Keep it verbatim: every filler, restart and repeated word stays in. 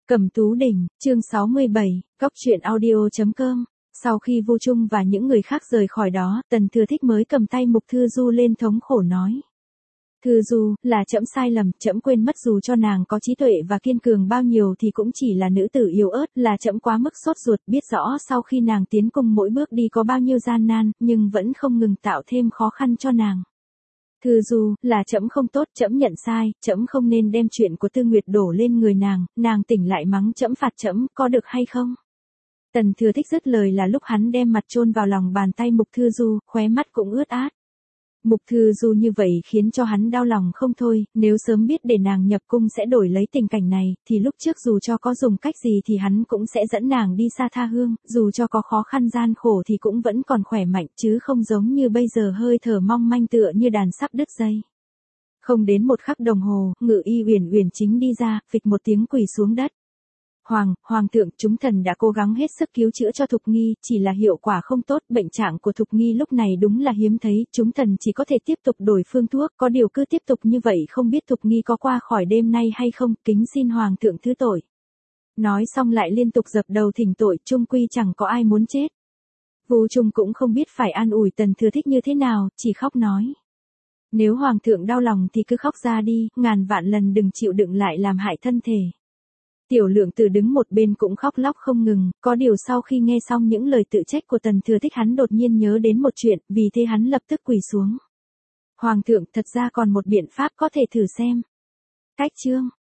Cẩm Tú Đỉnh, chương sáu mươi bảy, góc truyện audio chấm com. Sau khi Vu Trung và những người khác rời khỏi đó, Tần Thừa Thích mới cầm tay Mục Thư Du lên thống khổ nói. Thư Du, là trẫm sai lầm, trẫm quên mất dù cho nàng có trí tuệ và kiên cường bao nhiêu thì cũng chỉ là nữ tử yếu ớt, là trẫm quá mức sốt ruột, biết rõ sau khi nàng tiến cung mỗi bước đi có bao nhiêu gian nan, nhưng vẫn không ngừng tạo thêm khó khăn cho nàng. Thư Du, là trẫm không tốt, trẫm nhận sai, trẫm không nên đem chuyện của Tư Nguyệt đổ lên người nàng, nàng tỉnh lại mắng trẫm phạt trẫm, có được hay không? Tần Thừa Thích dứt lời là lúc hắn đem mặt chôn vào lòng bàn tay Mục Thư Du, khóe mắt cũng ướt át. Mục Thư Du như vậy khiến cho hắn đau lòng không thôi, nếu sớm biết để nàng nhập cung sẽ đổi lấy tình cảnh này, thì lúc trước dù cho có dùng cách gì thì hắn cũng sẽ dẫn nàng đi xa tha hương, dù cho có khó khăn gian khổ thì cũng vẫn còn khỏe mạnh chứ không giống như bây giờ hơi thở mong manh tựa như đàn sắp đứt dây. Không đến một khắc đồng hồ, Ngự Y Uyển Uyển chính đi ra, phịch một tiếng quỳ xuống đất. Hoàng, Hoàng thượng, chúng thần đã cố gắng hết sức cứu chữa cho Thục Nghi, chỉ là hiệu quả không tốt, bệnh trạng của Thục Nghi lúc này đúng là hiếm thấy, chúng thần chỉ có thể tiếp tục đổi phương thuốc, có điều cứ tiếp tục như vậy không biết Thục Nghi có qua khỏi đêm nay hay không, kính xin Hoàng thượng thứ tội. Nói xong lại liên tục dập đầu thỉnh tội, chung quy chẳng có ai muốn chết. Vu Trung cũng không biết phải an ủi Tần Thừa Thích như thế nào, chỉ khóc nói. Nếu Hoàng thượng đau lòng thì cứ khóc ra đi, ngàn vạn lần đừng chịu đựng lại làm hại thân thể. Tiểu Lượng Tử đứng một bên cũng khóc lóc không ngừng, có điều sau khi nghe xong những lời tự trách của Tần Thừa Thích hắn đột nhiên nhớ đến một chuyện, vì thế hắn lập tức quỳ xuống. Hoàng thượng, thật ra còn một biện pháp có thể thử xem. Cách chương